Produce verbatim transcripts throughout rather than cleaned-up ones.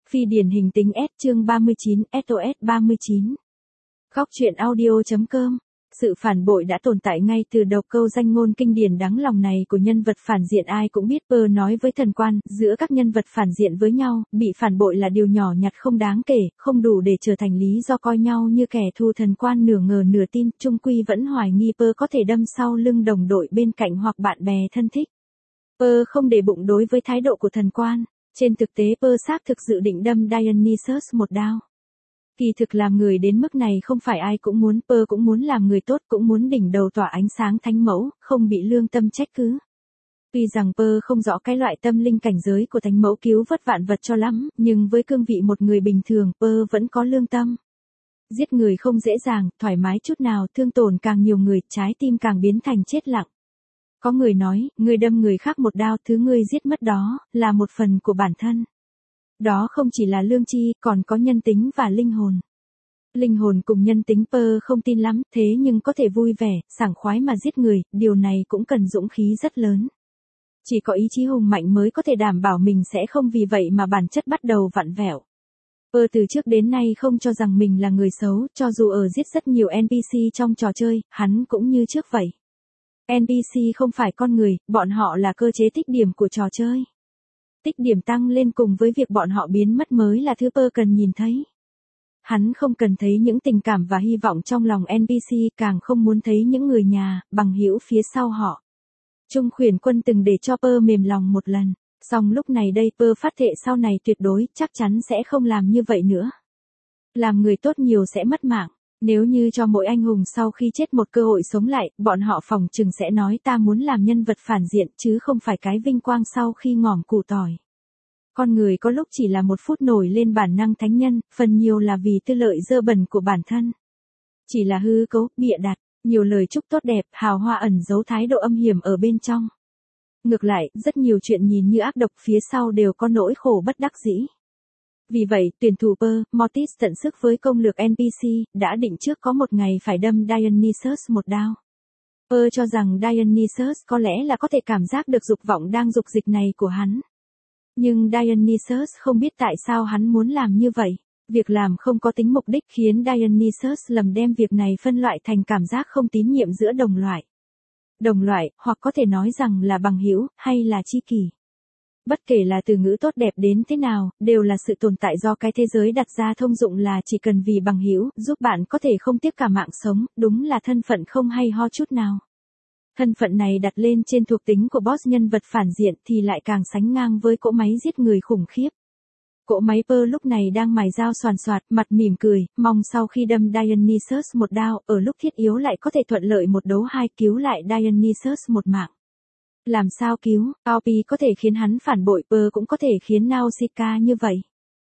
Phi điển hình tính S chương ba mươi chín, ét o ét ba mươi chín. Góc truyện audio.com. Sự phản bội đã tồn tại ngay từ đầu câu danh ngôn kinh điển đáng lòng này của nhân vật phản diện ai cũng biết. Pơ nói với thần quan, giữa các nhân vật phản diện với nhau, bị phản bội là điều nhỏ nhặt không đáng kể, không đủ để trở thành lý do coi nhau như kẻ thù. Thần quan nửa ngờ nửa tin, chung quy vẫn hoài nghi Pơ có thể đâm sau lưng đồng đội bên cạnh hoặc bạn bè thân thích. Pơ không để bụng đối với thái độ của thần quan. Trên thực tế Pơ xác thực dự định đâm Dionysus một đao. Kỳ thực làm người đến mức này không phải ai cũng muốn. Pơ cũng muốn làm người tốt, cũng muốn đỉnh đầu tỏa ánh sáng thánh mẫu, không bị lương tâm trách cứ. Tuy rằng Pơ không rõ cái loại tâm linh cảnh giới của thánh mẫu cứu vớt vạn vật cho lắm, nhưng với cương vị một người bình thường, Pơ vẫn có lương tâm. Giết người không dễ dàng, thoải mái chút nào, thương tổn càng nhiều người, trái tim càng biến thành chết lặng. Có người nói, người đâm người khác một đao, thứ ngươi giết mất đó, là một phần của bản thân. Đó không chỉ là lương tri, còn có nhân tính và linh hồn. Linh hồn cùng nhân tính Pơ không tin lắm, thế nhưng có thể vui vẻ, sảng khoái mà giết người, điều này cũng cần dũng khí rất lớn. Chỉ có ý chí hùng mạnh mới có thể đảm bảo mình sẽ không vì vậy mà bản chất bắt đầu vặn vẹo. Pơ từ trước đến nay không cho rằng mình là người xấu, cho dù ở giết rất nhiều en pê xê trong trò chơi, hắn cũng như trước vậy. en pê xê không phải con người, bọn họ là cơ chế tích điểm của trò chơi. Tích điểm tăng lên cùng với việc bọn họ biến mất mới là thứ Pơ cần nhìn thấy. Hắn không cần thấy những tình cảm và hy vọng trong lòng en pê xê, càng không muốn thấy những người nhà, bằng hữu phía sau họ. Trung Khuyển Quân từng để cho Pơ mềm lòng một lần, song lúc này đây Pơ phát thệ sau này tuyệt đối, chắc chắn sẽ không làm như vậy nữa. Làm người tốt nhiều sẽ mất mạng. Nếu như cho mỗi anh hùng sau khi chết một cơ hội sống lại, bọn họ phỏng chừng sẽ nói ta muốn làm nhân vật phản diện chứ không phải cái vinh quang sau khi ngỏm củ tỏi. Con người có lúc chỉ là một phút nổi lên bản năng thánh nhân, phần nhiều là vì tư lợi dơ bẩn của bản thân. Chỉ là hư cấu, bịa đặt, nhiều lời chúc tốt đẹp, hào hoa ẩn giấu thái độ âm hiểm ở bên trong. Ngược lại, rất nhiều chuyện nhìn như ác độc phía sau đều có nỗi khổ bất đắc dĩ. Vì vậy, tuyển thủ Pơ, Mortis tận sức với công lược en pê xê, đã định trước có một ngày phải đâm Dionysus một đao. Pơ cho rằng Dionysus có lẽ là có thể cảm giác được dục vọng đang dục dịch này của hắn. Nhưng Dionysus không biết tại sao hắn muốn làm như vậy. Việc làm không có tính mục đích khiến Dionysus lầm đem việc này phân loại thành cảm giác không tín nhiệm giữa đồng loại. Đồng loại, hoặc có thể nói rằng là bằng hữu, hay là tri kỷ. Bất kể là từ ngữ tốt đẹp đến thế nào, đều là sự tồn tại do cái thế giới đặt ra thông dụng là chỉ cần vì bằng hữu, giúp bạn có thể không tiếc cả mạng sống, đúng là thân phận không hay ho chút nào. Thân phận này đặt lên trên thuộc tính của boss nhân vật phản diện thì lại càng sánh ngang với cỗ máy giết người khủng khiếp. Cỗ máy Pơ lúc này đang mài dao xoàn xoạt, mặt mỉm cười, mong sau khi đâm Dionysus một đao, ở lúc thiết yếu lại có thể thuận lợi một đấu hai cứu lại Dionysus một mạng. Làm sao cứu, a o pê có thể khiến hắn phản bội, Pơ cũng có thể khiến Nausicaa như vậy.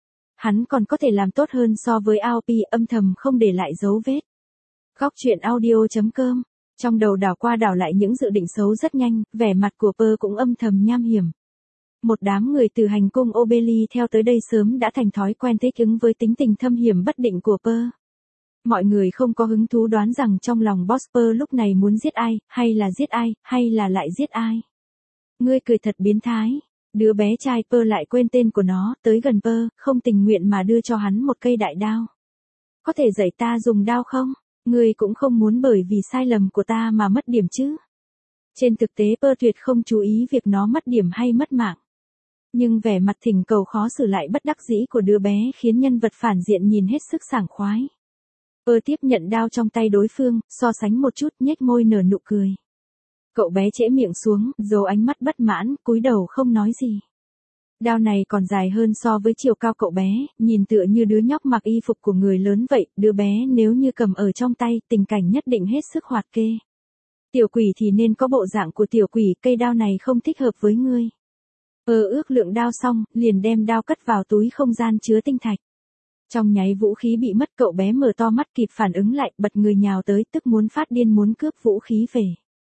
Hắn còn có thể làm tốt hơn so với a o pê, âm thầm không để lại dấu vết. Góc truyện audio.com. Trong đầu đảo qua đảo lại những dự định xấu rất nhanh, vẻ mặt của Pơ cũng âm thầm nham hiểm. Một đám người từ hành cung Obeli theo tới đây sớm đã thành thói quen thích ứng với tính tình thâm hiểm bất định của Pơ. Mọi người không có hứng thú đoán rằng trong lòng boss Pơ lúc này muốn giết ai, hay là giết ai, hay là lại giết ai. Ngươi cười thật biến thái. Đứa bé trai Pơ lại quên tên của nó, tới gần Pơ, không tình nguyện mà đưa cho hắn một cây đại đao. Có thể dạy ta dùng đao không? Ngươi cũng không muốn bởi vì sai lầm của ta mà mất điểm chứ. Trên thực tế Pơ tuyệt không chú ý việc nó mất điểm hay mất mạng. Nhưng vẻ mặt thỉnh cầu khó xử lại bất đắc dĩ của đứa bé khiến nhân vật phản diện nhìn hết sức sảng khoái. Pơ tiếp nhận đao trong tay đối phương, so sánh một chút, nhếch môi nở nụ cười. Cậu bé trễ miệng xuống, giấu ánh mắt bất mãn, cúi đầu không nói gì. Đao này còn dài hơn so với chiều cao cậu bé, nhìn tựa như đứa nhóc mặc y phục của người lớn vậy, đứa bé nếu như cầm ở trong tay, tình cảnh nhất định hết sức hoạt kê. Tiểu quỷ thì nên có bộ dạng của tiểu quỷ, cây đao này không thích hợp với ngươi. Pơ ước lượng đao xong, liền đem đao cất vào túi không gian chứa tinh thạch. Trong nháy vũ khí bị mất, cậu bé mở to mắt kịp phản ứng lại, bật người nhào tới, tức muốn phát điên muốn cướp vũ khí về.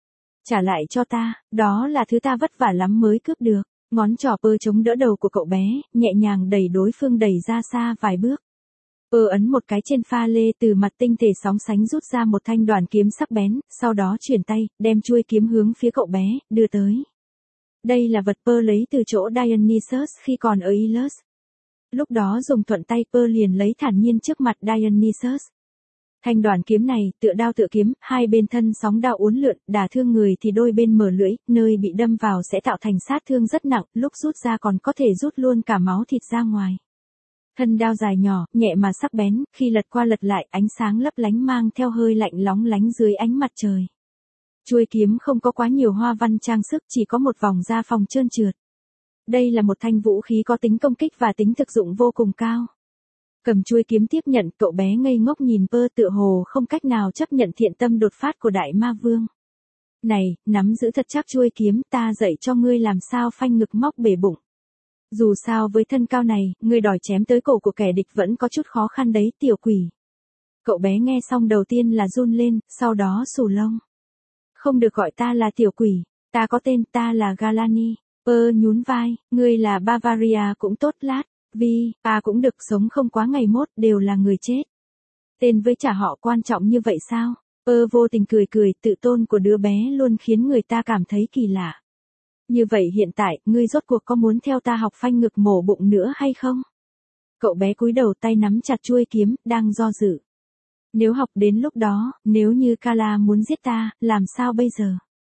Trả lại cho ta, đó là thứ ta vất vả lắm mới cướp được. Ngón trỏ Pơ chống đỡ đầu của cậu bé, nhẹ nhàng đẩy đối phương đẩy ra xa vài bước. Pơ ấn một cái trên pha lê, từ mặt tinh thể sóng sánh rút ra một thanh đoàn kiếm sắc bén, sau đó chuyển tay, đem chuôi kiếm hướng phía cậu bé, đưa tới. Đây là vật Pơ lấy từ chỗ Dionysus khi còn ở Ilos. Lúc đó dùng thuận tay Pearl liền lấy thản nhiên trước mặt Dionysus. Thanh đoàn kiếm này, tựa đao tựa kiếm, hai bên thân sóng đao uốn lượn, đả thương người thì đôi bên mở lưỡi, nơi bị đâm vào sẽ tạo thành sát thương rất nặng, lúc rút ra còn có thể rút luôn cả máu thịt ra ngoài. Thân đao dài nhỏ, nhẹ mà sắc bén, khi lật qua lật lại, ánh sáng lấp lánh mang theo hơi lạnh lóng lánh dưới ánh mặt trời. Chuôi kiếm không có quá nhiều hoa văn trang sức, chỉ có một vòng da phòng trơn trượt. Đây là một thanh vũ khí có tính công kích và tính thực dụng vô cùng cao. Cầm chuôi kiếm tiếp nhận, cậu bé ngây ngốc nhìn Pearl tựa hồ không cách nào chấp nhận thiện tâm đột phát của đại ma vương. Này, nắm giữ thật chắc chuôi kiếm, ta dạy cho ngươi làm sao phanh ngực móc bể bụng. Dù sao với thân cao này, ngươi đòi chém tới cổ của kẻ địch vẫn có chút khó khăn đấy, tiểu quỷ. Cậu bé nghe xong đầu tiên là run lên, sau đó xù lông. Không được gọi ta là tiểu quỷ, ta có tên, ta là Galani. Pearl nhún vai, ngươi là Bavaria cũng tốt lát. Vì, ta cũng được, sống không quá ngày mốt, đều là người chết. Tên với trả họ quan trọng như vậy sao? Pearl vô tình cười cười, tự tôn của đứa bé luôn khiến người ta cảm thấy kỳ lạ. Như vậy hiện tại, ngươi rốt cuộc có muốn theo ta học phanh ngực mổ bụng nữa hay không? Cậu bé cúi đầu tay nắm chặt chuôi kiếm, đang do dự. Nếu học đến lúc đó, nếu như Kala muốn giết ta, làm sao bây giờ?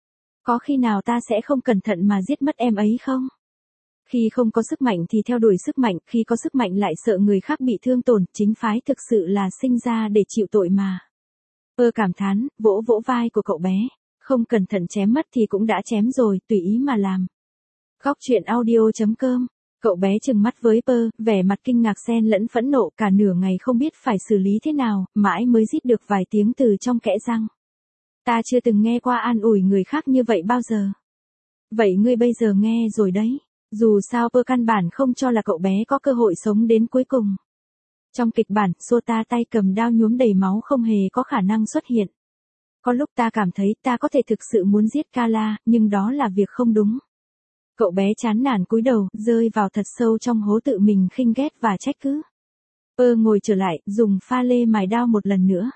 Có khi nào ta sẽ không cẩn thận mà giết mất em ấy không? Khi không có sức mạnh thì theo đuổi sức mạnh, khi có sức mạnh lại sợ người khác bị thương tổn, chính phái thực sự là sinh ra để chịu tội mà. Pearl cảm thán, vỗ vỗ vai của cậu bé, không cẩn thận chém mất thì cũng đã chém rồi, tùy ý mà làm. Góc truyện audio chấm com, cậu bé trừng mắt với Pearl, vẻ mặt kinh ngạc xen lẫn phẫn nộ, cả nửa ngày không biết phải xử lý thế nào, mãi mới rít được vài tiếng từ trong kẽ răng. Ta chưa từng nghe qua an ủi người khác như vậy bao giờ. Vậy ngươi bây giờ nghe rồi đấy. Dù sao Pearl căn bản không cho là cậu bé có cơ hội sống đến cuối cùng. Trong kịch bản, Sota tay cầm đao nhuốm đầy máu không hề có khả năng xuất hiện. Có lúc ta cảm thấy ta có thể thực sự muốn giết Kala, nhưng đó là việc không đúng. Cậu bé chán nản cúi đầu, rơi vào thật sâu trong hố tự mình khinh ghét và trách cứ. Pearl ngồi trở lại, dùng pha lê mài đao một lần nữa.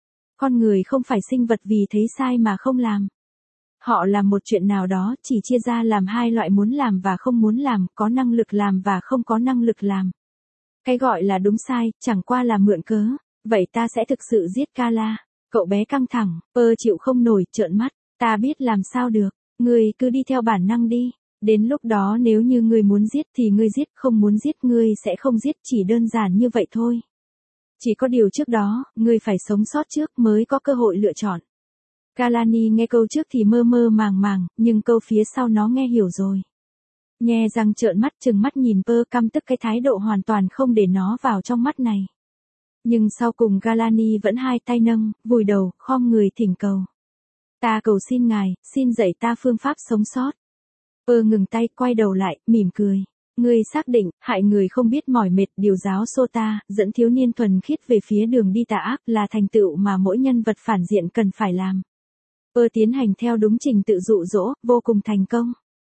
Con người không phải sinh vật vì thấy sai mà không làm. Họ làm một chuyện nào đó chỉ chia ra làm hai loại muốn làm và không muốn làm, có năng lực làm và không có năng lực làm. Cái gọi là đúng sai, chẳng qua là mượn cớ. Vậy ta sẽ thực sự giết Kala. Cậu bé căng thẳng, Pearl chịu không nổi, trợn mắt. Ta biết làm sao được, ngươi cứ đi theo bản năng đi. Đến lúc đó nếu như ngươi muốn giết thì ngươi giết, không muốn giết ngươi sẽ không giết, chỉ đơn giản như vậy thôi. Chỉ có điều trước đó, ngươi phải sống sót trước mới có cơ hội lựa chọn. Galani nghe câu trước thì mơ mơ màng màng, nhưng câu phía sau nó nghe hiểu rồi. Nhe răng trợn mắt trừng mắt nhìn Pearl, căm tức cái thái độ hoàn toàn không để nó vào trong mắt này. Nhưng sau cùng Galani vẫn hai tay nâng, vùi đầu, khom người thỉnh cầu. Ta cầu xin ngài, xin dạy ta phương pháp sống sót. Pearl ngừng tay, quay đầu lại, mỉm cười. Ngươi xác định, hại người không biết mỏi mệt, điều giáo Sota, dẫn thiếu niên thuần khiết về phía đường đi tà ác là thành tựu mà mỗi nhân vật phản diện cần phải làm. Pearl tiến hành theo đúng trình tự dụ dỗ, vô cùng thành công.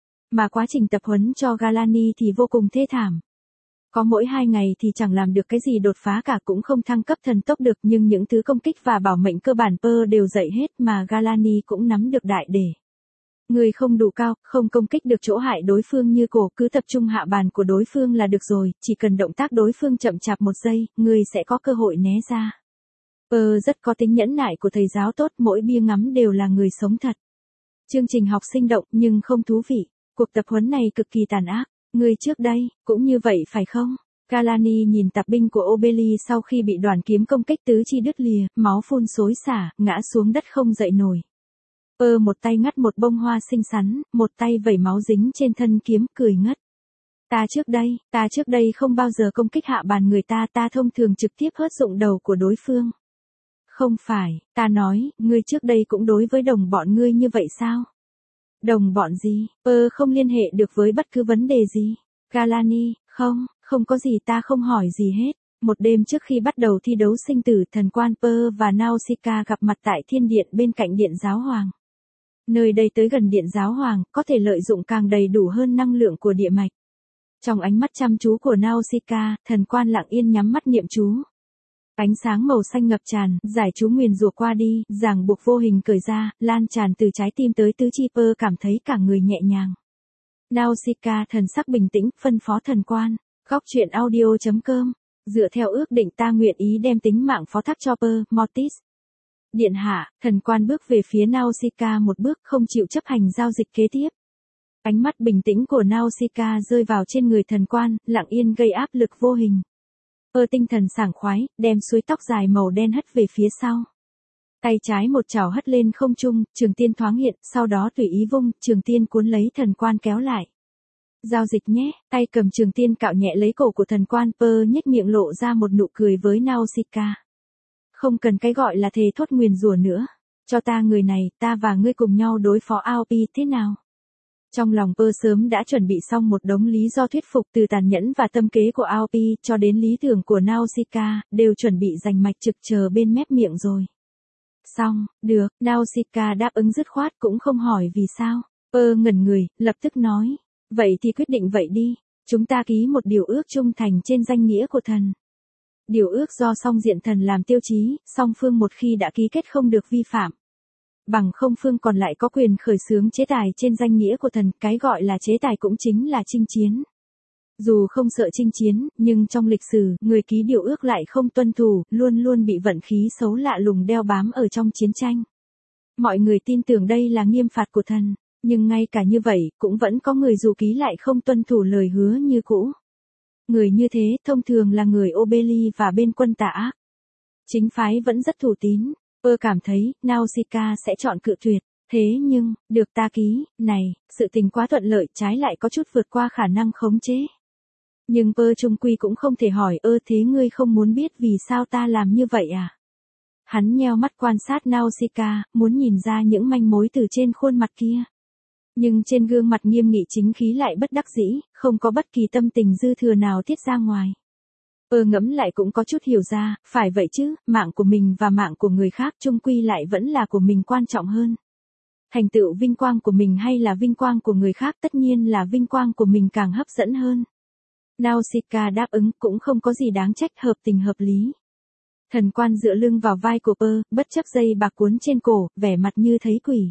Mà quá trình tập huấn cho Galani thì vô cùng thê thảm. Có mỗi hai ngày thì chẳng làm được cái gì đột phá cả, cũng không thăng cấp thần tốc được, nhưng những thứ công kích và bảo mệnh cơ bản Pearl đều dạy hết mà Galani cũng nắm được đại để. Người không đủ cao, không công kích được chỗ hại đối phương như cổ, cứ tập trung hạ bàn của đối phương là được rồi, chỉ cần động tác đối phương chậm chạp một giây, người sẽ có cơ hội né ra. Pearl rất có tính nhẫn nại của thầy giáo tốt, mỗi bia ngắm đều là người sống thật. Chương trình học sinh động nhưng không thú vị, cuộc tập huấn này cực kỳ tàn ác. Người trước đây, cũng như vậy phải không? Galani nhìn tạp binh của Obeli sau khi bị đoàn kiếm công kích tứ chi đứt lìa, máu phun xối xả, ngã xuống đất không dậy nổi. Pearl một tay ngắt một bông hoa xinh xắn, một tay vẩy máu dính trên thân kiếm, cười ngất. Ta trước đây, ta trước đây không bao giờ công kích hạ bàn người ta, ta thông thường trực tiếp hớt dụng đầu của đối phương. Không phải, ta nói, ngươi trước đây cũng đối với đồng bọn ngươi như vậy sao? Đồng bọn gì? Pearl không liên hệ được với bất cứ vấn đề gì. Galani, không, không có gì, ta không hỏi gì hết. Một đêm trước khi bắt đầu thi đấu sinh tử, thần quan Pearl và Nausicaa gặp mặt tại thiên điện bên cạnh điện giáo hoàng. Nơi đây tới gần điện giáo hoàng, có thể lợi dụng càng đầy đủ hơn năng lượng của địa mạch. Trong ánh mắt chăm chú của Nausicaa, thần quan lặng yên nhắm mắt niệm chú. Ánh sáng màu xanh ngập tràn, giải chú nguyền rủa qua đi, ràng buộc vô hình cởi ra, lan tràn từ trái tim tới tứ chi. Pearl cảm thấy cả người nhẹ nhàng. Nausicaa thần sắc bình tĩnh, phân phó thần quan, Góc truyện audio.com. Dựa theo ước định ta nguyện ý đem tính mạng phó thác cho Pơ, Mortis. Điện hạ, thần quan bước về phía Nausicaa một bước, không chịu chấp hành giao dịch kế tiếp. Ánh mắt bình tĩnh của Nausicaa rơi vào trên người thần quan, lặng yên gây áp lực vô hình. Pơ tinh thần sảng khoái, đem suối tóc dài màu đen hất về phía sau. Tay trái một chảo hất lên không trung, trường tiên thoáng hiện, sau đó tùy ý vung, trường tiên cuốn lấy thần quan kéo lại. Giao dịch nhé, tay cầm trường tiên cạo nhẹ lấy cổ của thần quan. Pơ nhếch miệng lộ ra một nụ cười với Nausicaa. Không cần cái gọi là thề thốt nguyền rủa nữa. Cho ta người này, ta và ngươi cùng nhau đối phó a o pê thế nào? Trong lòng Pơ sớm đã chuẩn bị xong một đống lý do thuyết phục, từ tàn nhẫn và tâm kế của a o pê cho đến lý tưởng của Nausicaa, đều chuẩn bị rành mạch trực chờ bên mép miệng rồi. Xong, được, Nausicaa đáp ứng dứt khoát, cũng không hỏi vì sao. Pơ ngẩn người, lập tức nói. Vậy thì quyết định vậy đi, chúng ta ký một điều ước trung thành trên danh nghĩa của thần. Điều ước do song diện thần làm tiêu chí, song phương một khi đã ký kết không được vi phạm. Bằng không phương còn lại có quyền khởi xướng chế tài trên danh nghĩa của thần, cái gọi là chế tài cũng chính là chinh chiến. Dù không sợ chinh chiến, nhưng trong lịch sử, người ký điều ước lại không tuân thủ, luôn luôn bị vận khí xấu lạ lùng đeo bám ở trong chiến tranh. Mọi người tin tưởng đây là nghiêm phạt của thần, nhưng ngay cả như vậy, cũng vẫn có người dù ký lại không tuân thủ lời hứa như cũ. Người như thế, thông thường là người ô bê ly và bên quân tà ác. Chính phái vẫn rất thủ tín. Pơ cảm thấy, Nausicaa sẽ chọn cự tuyệt. Thế nhưng, được ta ký, này, sự tình quá thuận lợi, trái lại có chút vượt qua khả năng khống chế. Nhưng Pơ trung quy cũng không thể hỏi, ơ thế ngươi không muốn biết vì sao ta làm như vậy à? Hắn nheo mắt quan sát Nausicaa, muốn nhìn ra những manh mối từ trên khuôn mặt kia. Nhưng trên gương mặt nghiêm nghị chính khí lại bất đắc dĩ, không có bất kỳ tâm tình dư thừa nào tiết ra ngoài. Pơ ngẫm lại cũng có chút hiểu ra, phải vậy chứ, mạng của mình và mạng của người khác chung quy lại vẫn là của mình quan trọng hơn. Thành tựu vinh quang của mình hay là vinh quang của người khác, tất nhiên là vinh quang của mình càng hấp dẫn hơn. Nausicaa đáp ứng, cũng không có gì đáng trách, hợp tình hợp lý. Thần quan dựa lưng vào vai của Pơ, bất chấp dây bạc cuốn trên cổ, vẻ mặt như thấy quỷ.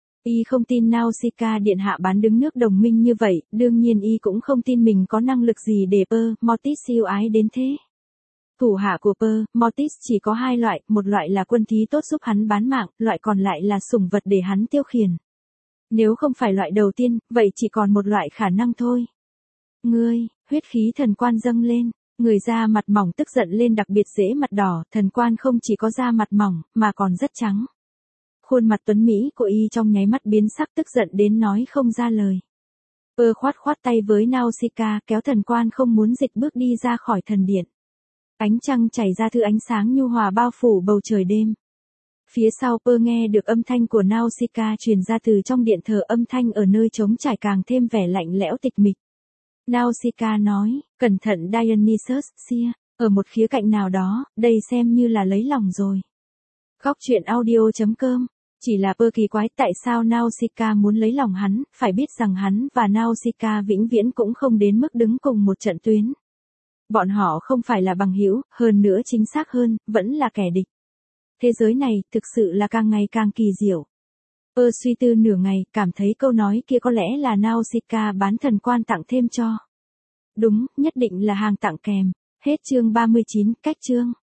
Y không tin Nausicaa điện hạ bán đứng nước đồng minh như vậy, đương nhiên y cũng không tin mình có năng lực gì để Pơ, Mortis siêu ái đến thế. Thủ hạ của Pơ, Mortis chỉ có hai loại, một loại là quân thí tốt giúp hắn bán mạng, loại còn lại là sủng vật để hắn tiêu khiển. Nếu không phải loại đầu tiên, vậy chỉ còn một loại khả năng thôi. Ngươi, huyết khí thần quan dâng lên, người da mặt mỏng tức giận lên đặc biệt dễ mặt đỏ, thần quan không chỉ có da mặt mỏng, mà còn rất trắng. Khuôn mặt tuấn Mỹ của y trong nháy mắt biến sắc, tức giận đến nói không ra lời. Pơ khoát khoát tay với Nausicaa, kéo thần quan không muốn dịch bước đi ra khỏi thần điện. Ánh trăng chảy ra thứ ánh sáng nhu hòa bao phủ bầu trời đêm. Phía sau Pơ nghe được âm thanh của Nausicaa truyền ra từ trong điện thờ, âm thanh ở nơi trống trải càng thêm vẻ lạnh lẽo tịch mịch. Nausicaa nói, cẩn thận Dionysus, Sia, ở một khía cạnh nào đó, đây xem như là lấy lòng rồi. Góc truyện audio.com. Chỉ là Pơ kỳ quái, tại sao Nausicaa muốn lấy lòng hắn, phải biết rằng hắn và Nausicaa vĩnh viễn cũng không đến mức đứng cùng một trận tuyến. Bọn họ không phải là bằng hữu, hơn nữa chính xác hơn, vẫn là kẻ địch. Thế giới này, thực sự là càng ngày càng kỳ diệu. Pơ suy tư nửa ngày, cảm thấy câu nói kia có lẽ là Nausicaa bán thần quan tặng thêm cho. Đúng, nhất định là hàng tặng kèm. Hết chương ba mươi chín, cách chương.